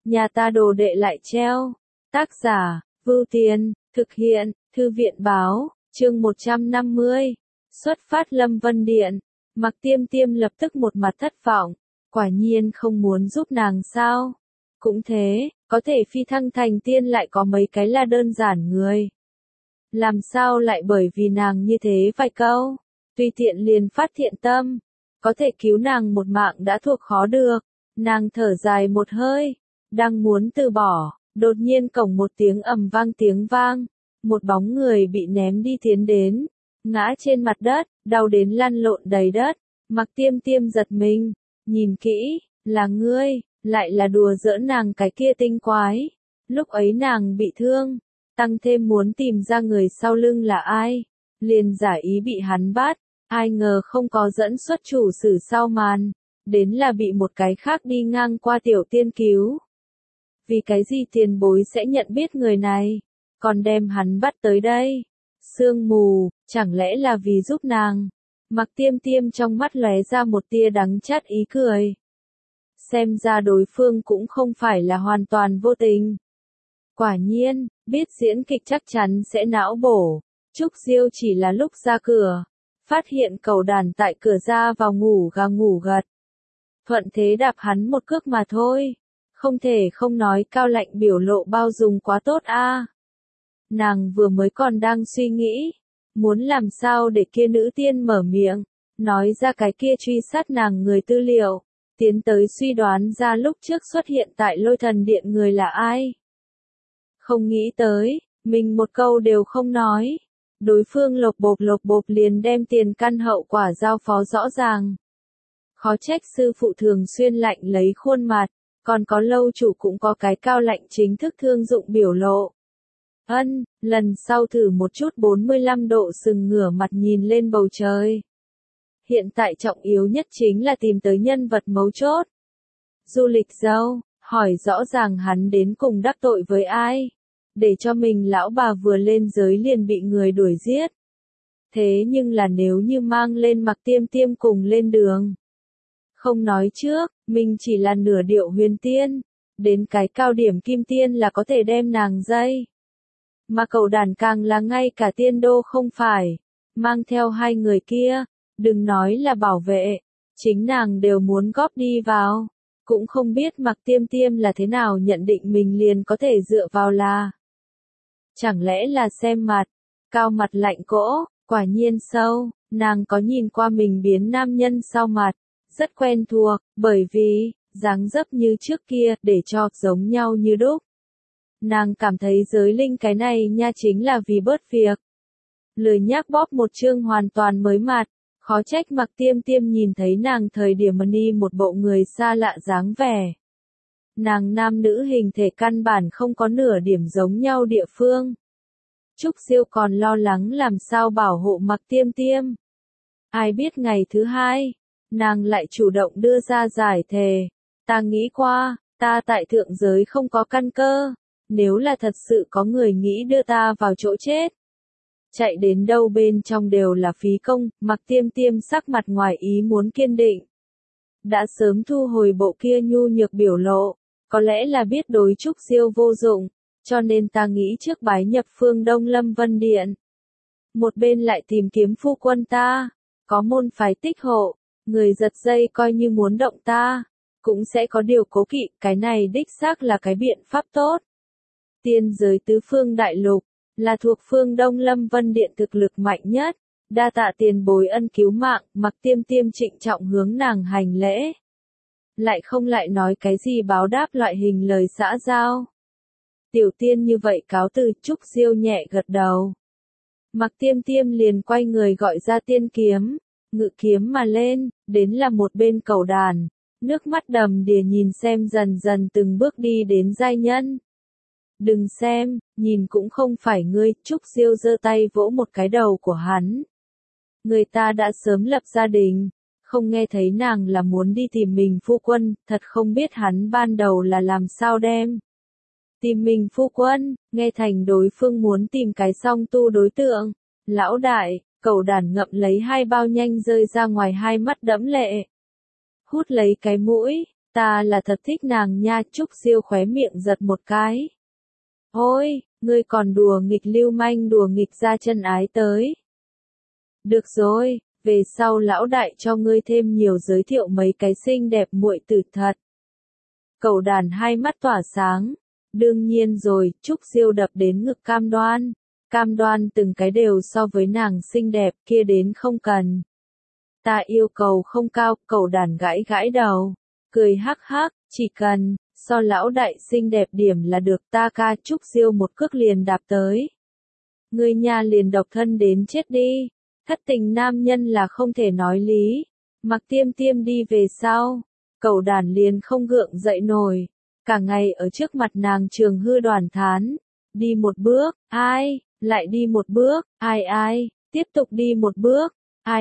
nhà ta đồ đệ lại treo. Tác giả, Vưu Tiền, thực hiện, Thư viện báo, chương 150. Xuất phát Lâm Vân Điện, Mạc Tiêm Tiêm lập tức một mặt thất vọng, quả nhiên không muốn giúp nàng sao? Cũng thế, có thể phi thăng thành tiên lại có mấy cái là đơn giản người. Làm sao lại bởi vì nàng như thế vài câu, tùy tiện liền phát thiện tâm, có thể cứu nàng một mạng đã thuộc khó được. Nàng thở dài một hơi, đang muốn từ bỏ, đột nhiên cổng một tiếng ầm vang tiếng vang, một bóng người bị ném đi tiến đến, ngã trên mặt đất, đau đến lăn lộn đầy đất. Mạc Tiêm Tiêm giật mình, nhìn kỹ, là ngươi, lại là đùa giỡn nàng cái kia tinh quái. Lúc ấy nàng bị thương, tăng thêm muốn tìm ra người sau lưng là ai, liền giả ý bị hắn bắt, ai ngờ không có dẫn xuất chủ sử sau màn, đến là bị một cái khác đi ngang qua tiểu tiên cứu. Vì cái gì tiền bối sẽ nhận biết người này, còn đem hắn bắt tới đây? Sương mù, chẳng lẽ là vì giúp nàng? Mạc Tiêm Tiêm trong mắt lóe ra một tia đắng chát ý cười. Xem ra đối phương cũng không phải là hoàn toàn vô tình. Quả nhiên, biết diễn kịch chắc chắn sẽ não bổ. Trúc Diêu chỉ là lúc ra cửa, phát hiện cẩu đàn tại cửa ra vào ngủ gà ngủ gật. Thuận thế đạp hắn một cước mà thôi. Không thể không nói Cao Lạnh biểu lộ bao dung quá tốt a. Nàng vừa mới còn đang suy nghĩ, muốn làm sao để kia nữ tiên mở miệng, nói ra cái kia truy sát nàng người tư liệu, tiến tới suy đoán ra lúc trước xuất hiện tại Lôi Thần Điện người là ai. Không nghĩ tới, mình một câu đều không nói, đối phương lộc bộp liền đem tiền căn hậu quả giao phó rõ ràng. Khó trách sư phụ thường xuyên lạnh lấy khuôn mặt, còn có lâu chủ cũng có cái Cao Lạnh chính thức thương dụng biểu lộ. Lần sau thử một chút 45 độ sừng ngửa mặt nhìn lên bầu trời. Hiện tại trọng yếu nhất chính là tìm tới nhân vật mấu chốt. Du Lịch Dâu, hỏi rõ ràng hắn đến cùng đắc tội với ai, để cho mình lão bà vừa lên giới liền bị người đuổi giết. Thế nhưng là nếu như mang lên Mạc Tiêm Tiêm cùng lên đường. Không nói trước, mình chỉ là nửa điệu huyền tiên, đến cái cao điểm kim tiên là có thể đem nàng dây. Mà cẩu đàn càng là ngay cả tiên đô không phải, mang theo hai người kia, đừng nói là bảo vệ, chính nàng đều muốn góp đi vào, cũng không biết Mạc Tiêm Tiêm là thế nào nhận định mình liền có thể dựa vào là. Chẳng lẽ là xem mặt, Cao mặt lạnh cỗ, quả nhiên sâu, nàng có nhìn qua mình biến nam nhân sau mặt, rất quen thuộc, bởi vì, dáng dấp như trước kia, để cho giống nhau như đúc. Nàng cảm thấy giới linh cái này nha chính là vì bớt việc. Lười nhác bóp một chương hoàn toàn mới mặt, khó trách Mạc Tiêm Tiêm nhìn thấy nàng thời điểm đi một bộ người xa lạ dáng vẻ. Nàng nam nữ hình thể căn bản không có nửa điểm giống nhau địa phương. Trúc Diêu còn lo lắng làm sao bảo hộ Mạc Tiêm Tiêm. Ai biết ngày thứ hai, nàng lại chủ động đưa ra giải thề. Ta nghĩ qua, ta tại thượng giới không có căn cơ. Nếu là thật sự có người nghĩ đưa ta vào chỗ chết, chạy đến đâu bên trong đều là phí công. Mạc Tiêm Tiêm sắc mặt ngoài ý muốn kiên định. Đã sớm thu hồi bộ kia nhu nhược biểu lộ, có lẽ là biết đối Trúc Diêu vô dụng, cho nên ta nghĩ trước bái nhập phương Đông Lâm Vân Điện. Một bên lại tìm kiếm phu quân ta, có môn phái tích hộ, người giật dây coi như muốn động ta, cũng sẽ có điều cố kỵ, cái này đích xác là cái biện pháp tốt. Tiên giới tứ phương đại lục, là thuộc phương Đông Lâm Vân Điện thực lực mạnh nhất, đa tạ tiền bối ân cứu mạng. Mạc Tiêm Tiêm trịnh trọng hướng nàng hành lễ. Lại không lại nói cái gì báo đáp loại hình lời xã giao. Tiểu tiên như vậy cáo từ. Trúc Diêu nhẹ gật đầu. Mạc Tiêm Tiêm liền quay người gọi ra tiên kiếm, ngự kiếm mà lên, đến là một bên cẩu đàn, nước mắt đầm đìa nhìn xem dần dần từng bước đi đến giai nhân. Đừng xem, nhìn cũng không phải ngươi. Trúc Diêu giơ tay vỗ một cái đầu của hắn. Người ta đã sớm lập gia đình, không nghe thấy nàng là muốn đi tìm mình phu quân, thật không biết hắn ban đầu là làm sao đem. Tìm mình phu quân, nghe thành đối phương muốn tìm cái song tu đối tượng. Lão đại, cẩu đàn ngậm lấy hai bao nhanh rơi ra ngoài, hai mắt đẫm lệ. Hút lấy cái mũi, Ta là thật thích nàng nha. Trúc Diêu khóe miệng giật một cái. Ôi, ngươi còn đùa nghịch lưu manh đùa nghịch ra chân ái tới. Được rồi, về sau lão đại cho ngươi thêm nhiều giới thiệu mấy cái xinh đẹp muội tử thật. Cẩu đàn hai mắt tỏa sáng. Đương nhiên rồi, Trúc Diêu đập đến ngực cam đoan. Cam đoan từng cái đều so với nàng xinh đẹp kia đến không cần. Ta yêu cầu không cao, cẩu đàn gãi gãi đầu. Cười hắc hắc, chỉ cần, so lão đại xinh đẹp điểm là được. Ta ca. Trúc Diêu một cước liền đạp tới. Ngươi nha liền độc thân đến chết đi. Thất tình nam nhân là không thể nói lý. Mặc Tiêm Tiêm đi về sau. Cẩu đàn liền không gượng dậy nổi. Cả ngày ở trước mặt nàng trường hư đoàn thán. Đi một bước, ai, lại đi một bước, ai, tiếp tục đi một bước,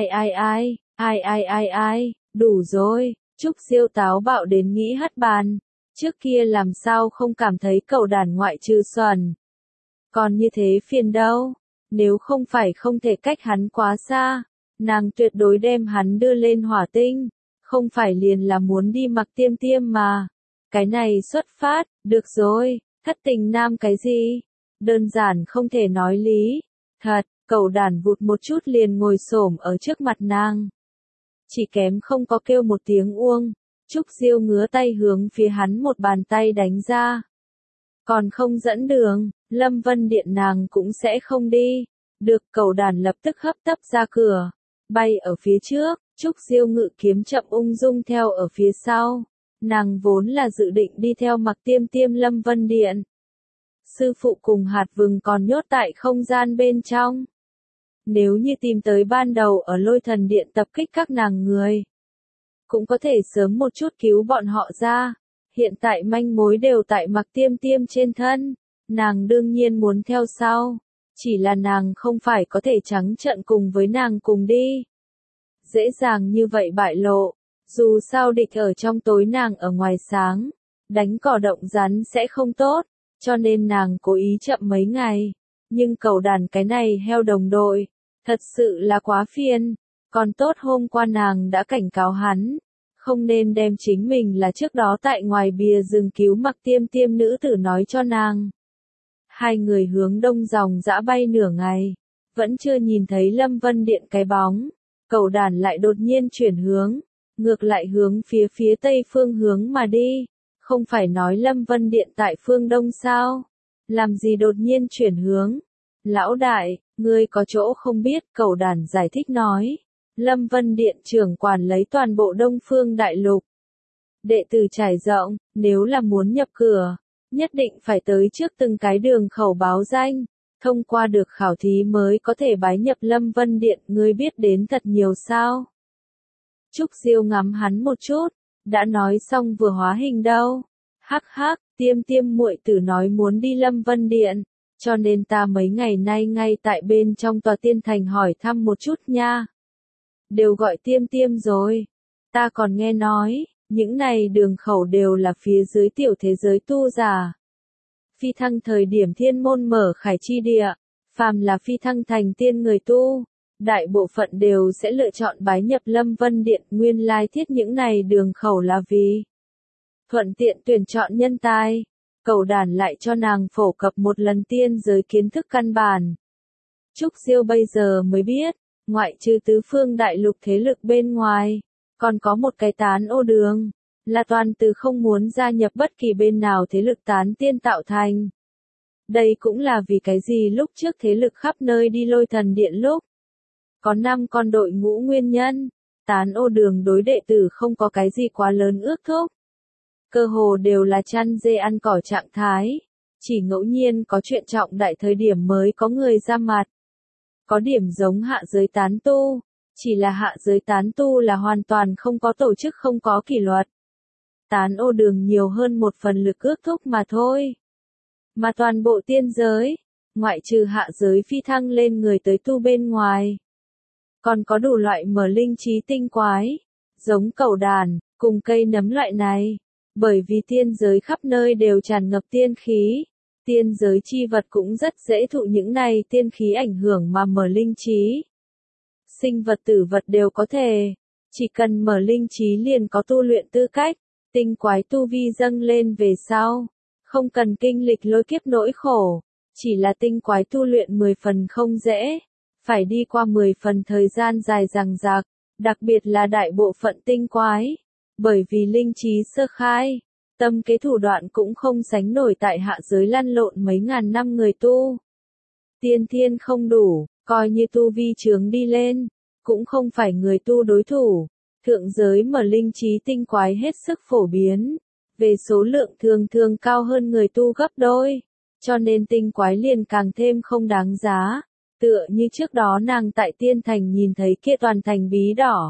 ai, đủ rồi. Trúc Diêu táo bạo đến nghĩ hất bàn. Trước kia làm sao không cảm thấy cẩu đàn ngoại trừ xuẩn. Còn như thế phiền đâu. Nếu không phải không thể cách hắn quá xa, nàng tuyệt đối đem hắn đưa lên hỏa tinh. Không phải liền là muốn đi Mặc Tiêm Tiêm mà. Cái này xuất phát, được rồi, thất tình nam cái gì? Đơn giản không thể nói lý. Thật, cẩu đàn vụt một chút liền ngồi xổm ở trước mặt nàng. Chỉ kém không có kêu một tiếng uông. Trúc Diêu ngứa tay hướng phía hắn một bàn tay đánh ra. Còn không dẫn đường, Lâm Vân Điện nàng cũng sẽ không đi. Được, cẩu đàn lập tức hấp tấp ra cửa. Bay ở phía trước, Trúc Diêu ngự kiếm chậm ung dung theo ở phía sau. Nàng vốn là dự định đi theo Mặc Tiêm Tiêm Lâm Vân Điện. Sư phụ cùng hạt vừng còn nhốt tại không gian bên trong. Nếu như tìm tới ban đầu ở Lôi Thần Điện tập kích các nàng người, cũng có thể sớm một chút cứu bọn họ ra. Hiện tại manh mối đều tại Mặc Tiêm Tiêm trên thân. Nàng đương nhiên muốn theo sau. Chỉ là nàng không phải có thể trắng trợn cùng với nàng cùng đi. Dễ dàng như vậy bại lộ. Dù sao địch ở trong tối nàng ở ngoài sáng. Đánh cỏ động rắn sẽ không tốt. Cho nên nàng cố ý chậm mấy ngày. Nhưng cẩu đàn cái này heo đồng đội. Thật sự là quá phiền. Còn tốt hôm qua nàng đã cảnh cáo hắn. Không nên đem chính mình là trước đó tại ngoài bìa rừng cứu Mặc Tiêm Tiêm nữ tử nói cho nàng. Hai người hướng đông dòng dã bay nửa ngày. Vẫn chưa nhìn thấy Lâm Vân Điện cái bóng. Cẩu đàn lại đột nhiên chuyển hướng. Ngược lại hướng phía tây phương hướng mà đi. Không phải nói Lâm Vân Điện tại phương đông sao? Làm gì đột nhiên chuyển hướng? Lão đại, ngươi có chỗ không biết, cẩu đàn giải thích nói. Lâm Vân Điện trưởng quản lấy toàn bộ Đông Phương Đại Lục. Đệ tử trải rộng, nếu là muốn nhập cửa, nhất định phải tới trước từng cái đường khẩu báo danh, thông qua được khảo thí mới có thể bái nhập Lâm Vân Điện, ngươi biết đến thật nhiều sao? Trúc Diêu ngắm hắn một chút, đã nói xong vừa hóa hình đâu. Hắc hắc, Tiêm Tiêm muội tử nói muốn đi Lâm Vân Điện, cho nên ta mấy ngày nay ngay tại bên trong tòa tiên thành hỏi thăm một chút nha. Đều gọi Tiêm Tiêm rồi. Ta còn nghe nói, những này đường khẩu đều là phía dưới tiểu thế giới tu giả. Phi thăng thời điểm thiên môn mở khải chi địa, phàm là phi thăng thành tiên người tu, đại bộ phận đều sẽ lựa chọn bái nhập Lâm Vân Điện. Nguyên lai thiết những này đường khẩu là vì thuận tiện tuyển chọn nhân tài. Cẩu đàn lại cho nàng phổ cập một lần tiên giới kiến thức căn bản. Trúc Diêu bây giờ mới biết, ngoại trừ tứ phương đại lục thế lực bên ngoài, còn có một cái tán ô đường, là toàn từ không muốn gia nhập bất kỳ bên nào thế lực tán tiên tạo thành. Đây cũng là vì cái gì lúc trước thế lực khắp nơi đi Lôi Thần Điện lúc có 5 con đội ngũ nguyên nhân. Tán ô đường đối đệ tử không có cái gì quá lớn ước thúc. Cơ hồ đều là chăn dê ăn cỏ trạng thái. Chỉ ngẫu nhiên có chuyện trọng đại thời điểm mới có người ra mặt. Có điểm giống hạ giới tán tu. Chỉ là hạ giới tán tu là hoàn toàn không có tổ chức, không có kỷ luật. Tán ô đường nhiều hơn một phần lực ước thúc mà thôi. Mà toàn bộ tiên giới, ngoại trừ hạ giới phi thăng lên người tới tu bên ngoài, còn có đủ loại mở linh trí tinh quái, giống cẩu đàn, cùng cây nấm loại này. Bởi vì tiên giới khắp nơi đều tràn ngập tiên khí, tiên giới chi vật cũng rất dễ thụ những này tiên khí ảnh hưởng mà mở linh trí. Sinh vật tử vật đều có thể, chỉ cần mở linh trí liền có tu luyện tư cách, Tinh quái tu vi dâng lên về sau, không cần kinh lịch lôi kiếp nỗi khổ, chỉ là tinh quái tu luyện 10 phần không dễ, phải đi qua 10 phần thời gian dài dằng dặc, đặc biệt là đại bộ phận tinh quái, bởi vì linh trí sơ khai, tâm kế thủ đoạn cũng không sánh nổi tại hạ giới lăn lộn mấy ngàn năm người tu. Tiên thiên không đủ, coi như tu vi chướng đi lên, cũng không phải người tu đối thủ. Thượng giới mở linh trí tinh quái hết sức phổ biến, về số lượng thường thường cao hơn người tu gấp đôi, cho nên tinh quái liền càng thêm không đáng giá, tựa như trước đó nàng tại tiên thành nhìn thấy kia toàn thành bí đỏ.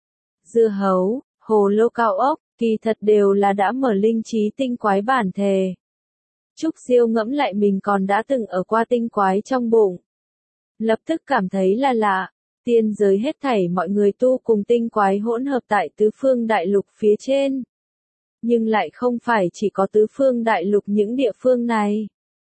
Dưa hấu, hồ lô cao ốc, kỳ thật đều là đã mở linh trí tinh quái bản thể. Trúc Siêu ngẫm lại mình còn đã từng ở qua tinh quái trong bụng. Lập tức cảm thấy là lạ. Tiên giới hết thảy mọi người tu cùng tinh quái hỗn hợp tại tứ phương đại lục phía trên. Nhưng lại không phải chỉ có tứ phương đại lục những địa phương này.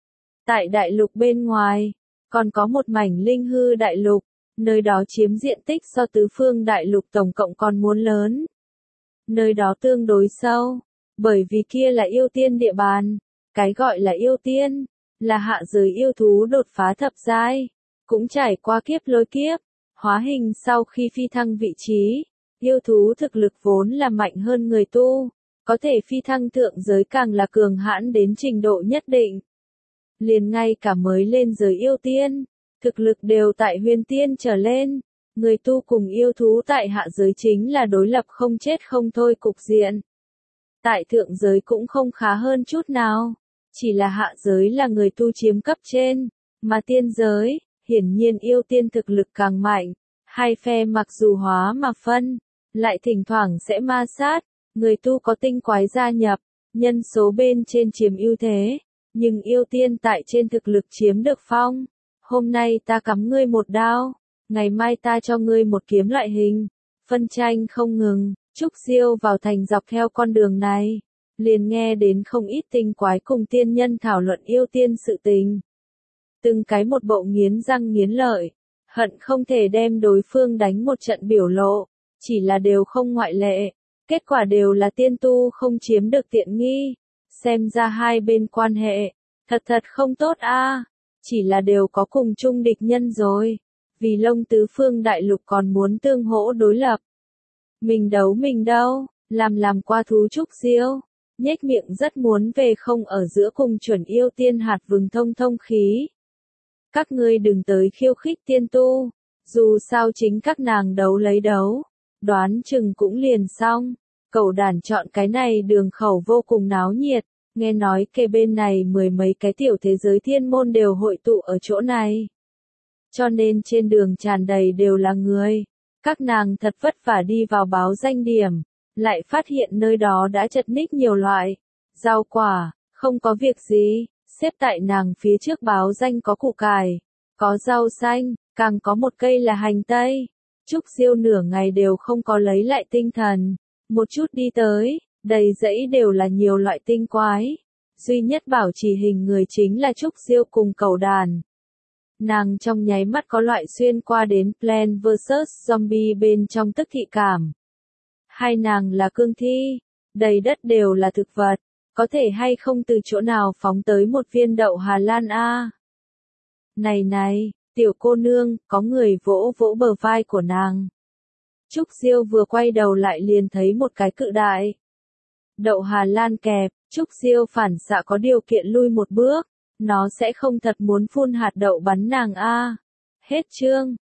Tại đại lục bên ngoài, còn có một mảnh linh hư đại lục, nơi đó chiếm diện tích so tứ phương đại lục tổng cộng còn muốn lớn. Nơi đó tương đối sâu, bởi vì kia là yêu tiên địa bàn. Cái gọi là yêu tiên, là hạ giới yêu thú đột phá thập giai, cũng trải qua kiếp lôi kiếp. Hóa hình sau khi phi thăng vị trí, yêu thú thực lực vốn là mạnh hơn người tu, có thể phi thăng thượng giới càng là cường hãn đến trình độ nhất định. Liền ngay cả mới lên giới yêu tiên, thực lực đều tại huyền tiên trở lên, người tu cùng yêu thú tại hạ giới chính là đối lập không chết không thôi cục diện. Tại thượng giới cũng không khá hơn chút nào, chỉ là hạ giới là người tu chiếm cấp trên, mà tiên giới, hiển nhiên yêu tiên thực lực càng mạnh, hai phe mặc dù hóa mà phân, lại thỉnh thoảng sẽ ma sát, người tu có tinh quái gia nhập, nhân số bên trên chiếm ưu thế, nhưng yêu tiên tại trên thực lực chiếm được phong. Hôm nay ta cắm ngươi một đao, ngày mai ta cho ngươi một kiếm loại hình, phân tranh không ngừng. Trúc Siêu vào thành dọc theo con đường này, liền nghe đến không ít tinh quái cùng tiên nhân thảo luận yêu tiên sự tình. Từng cái một bộ nghiến răng nghiến lợi, hận không thể đem đối phương đánh một trận biểu lộ, chỉ là đều không ngoại lệ, kết quả đều là tiên tu không chiếm được tiện nghi, xem ra hai bên quan hệ, thật không tốt a, chỉ là đều có cùng chung địch nhân rồi, vì Long tứ phương đại lục còn muốn tương hỗ đối lập. Mình đấu mình đâu, làm qua thú Trúc Siêu, nhếch miệng rất muốn về không ở giữa cùng chuẩn yêu tiên hạt vừng thông khí. Các ngươi đừng tới khiêu khích tiên tu, dù sao chính các nàng đấu lấy đấu, đoán chừng cũng liền xong. Cẩu đản chọn cái này đường khẩu vô cùng náo nhiệt, nghe nói kề bên này mười mấy cái tiểu thế giới thiên môn đều hội tụ ở chỗ này. Cho nên trên đường tràn đầy đều là người. Các nàng thật vất vả đi vào báo danh điểm, lại phát hiện nơi đó đã chật ních nhiều loại. Rau quả, không có việc gì, xếp tại nàng phía trước báo danh có củ cải, có rau xanh, càng có một cây là hành tây. Trúc Siêu nửa ngày đều không có lấy lại tinh thần. Một chút đi tới, đầy dãy đều là nhiều loại tinh quái. Duy nhất bảo trì hình người chính là Trúc Siêu cùng cẩu đàn. Nàng trong nháy mắt có loại xuyên qua đến Plants vs Zombie bên trong tức thị cảm. Hai nàng là cương thi, đầy đất đều là thực vật, có thể hay không từ chỗ nào phóng tới một viên đậu Hà Lan a? Này, tiểu cô nương, có người vỗ vỗ bờ vai của nàng. Trúc Siêu vừa quay đầu lại liền thấy một cái cự đại đậu Hà Lan kẹp, Trúc Siêu phản xạ có điều kiện lui một bước. Nó sẽ không thật muốn phun hạt đậu bắn nàng a. Hết chương.